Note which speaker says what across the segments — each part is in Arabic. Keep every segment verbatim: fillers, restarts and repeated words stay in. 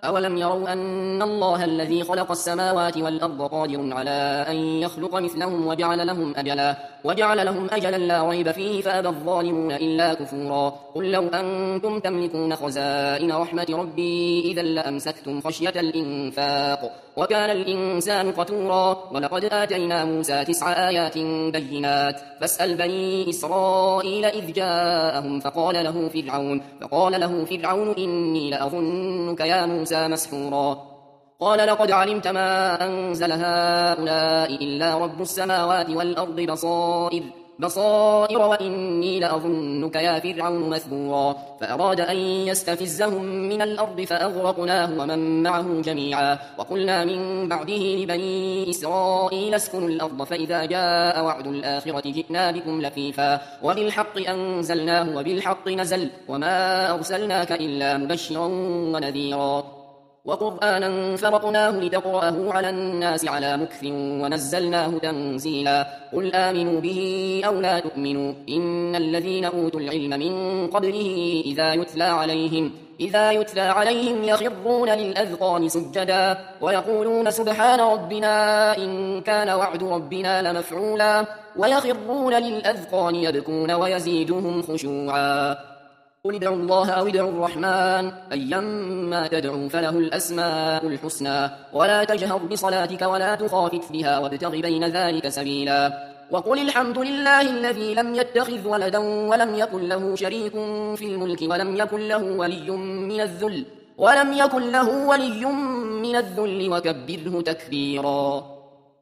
Speaker 1: أولم يروا أن الله الذي خلق السماوات والأرض قادر على أن يخلق مثلهم وجعل لهم أجلا وجعل لهم أجلا لا ريب فيه فأبى الظالمون إلا كفورا قل لو أنتم تملكون خزائن رحمة ربي إذا لأمسكتم خشية الإنفاق وكان الإنسان قتورا ولقد آتينا موسى تسع آيات بينات فاسأل بني إسرائيل إذ جاءهم فقال له فرعون فقال له فرعون إني لأظنك يا موسى مسحورا قال لقد علمت ما أنزل هؤلاء إلا رب السماوات والأرض بصائر بصائر وإني لأظنك يا فرعون مثبورا فأراد أن يستفزهم من الأرض فأغرقناه ومن معه جميعا وقلنا من بعده لبني إسرائيل اسكنوا الأرض فإذا جاء وعد الآخرة جئنا بكم لفيفا وبالحق أنزلناه وبالحق نزل وما أرسلناك إلا مبشرا ونذيرا وقرآنا فرقناه لتقرأه على الناس على مكث ونزلناه تنزيلا قل آمنوا به أو لا تؤمنوا إن الذين أوتوا العلم من قبله إذا يتلى عليهم إذا يتلى عليهم يخرون للأذقان سجدا ويقولون سبحان ربنا إن كان وعد ربنا لمفعولا ويخرون للأذقان يبكون ويزيدهم خشوعا قل ادعوا الله أو ادعوا الرحمن أيما تدعوا فله الأسماء الحسنى ولا تجهر بصلاتك ولا تخافت بها وابتغ بين ذلك سبيلا وقل الحمد لله الذي لم يتخذ ولدا ولم يكن له شريك في الملك ولم يكن له ولي من الذل ولم يكن له ولي من الذل وكبره تكبيرا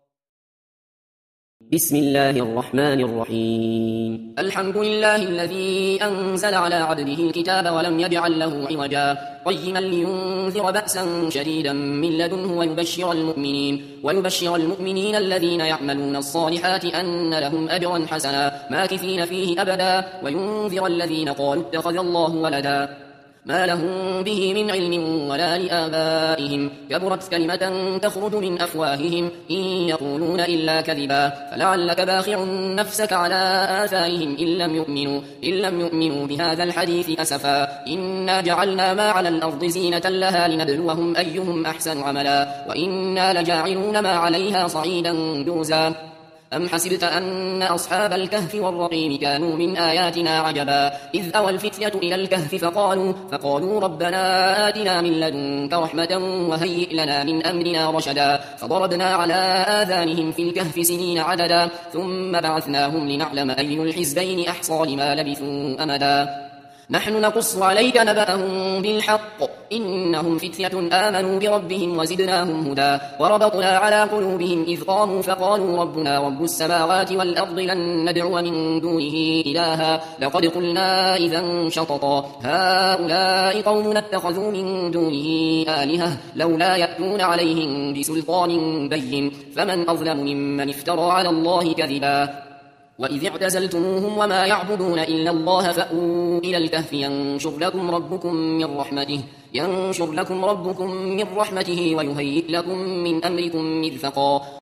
Speaker 1: بسم الله الرحمن الرحيم الحمد لله الذي أنزل على عبده الكتاب ولم يجعل له عوجا قيما لينذر بأسا شديدا من لدنه ويبشر المؤمنين ويبشر المؤمنين الذين يعملون الصالحات أن لهم أجرا حسنا ماكثين فيه أبدا وينذر الذين قالوا اتخذ الله ولدا ما لهم به من علم ولا لآبائهم كبرت كلمة تخرج من أفواههم إن يقولون إلا كذبا فلعلك باخع نفسك على آثارهم إن لم يؤمنوا, إن لم يؤمنوا بهذا الحديث أسفا إنا جعلنا ما على الأرض زينة لها لنبلوهم أيهم أحسن عملا وإنا لجاعلون ما عليها صعيدا جوزا أم حسبت أن أصحاب الكهف والرقيم كانوا من آياتنا عجبا إذ أوى الفتية إلى الكهف فقالوا, فقالوا ربنا آتنا من لدنك رحمة وهيئ لنا من أمرنا رشدا فضربنا على آذانهم في الكهف سنين عددا ثم بعثناهم لنعلم أي الحزبين أحصى لما لبثوا أمدا نحن نقص عليك نبأهم بالحق إنهم فتية آمنوا بربهم وزدناهم هدى وربطنا على قلوبهم إذ قاموا فقالوا ربنا رب السماوات والأرض لن ندعو من دونه إلها لقد قلنا إذا شططا هؤلاء قومنا اتخذوا من دونه آلهة لولا يأتون عليهم بسلطان بين فمن أظلم ممن افترى على الله كذبا وإذ اعتزلتموهم وما يعبدون إلا الله فأووا إلى الكهف ينشر لكم ربكم من رحمته ينشر لكم ربكم من رحمته ويهيئ لكم من أمركم مرفقا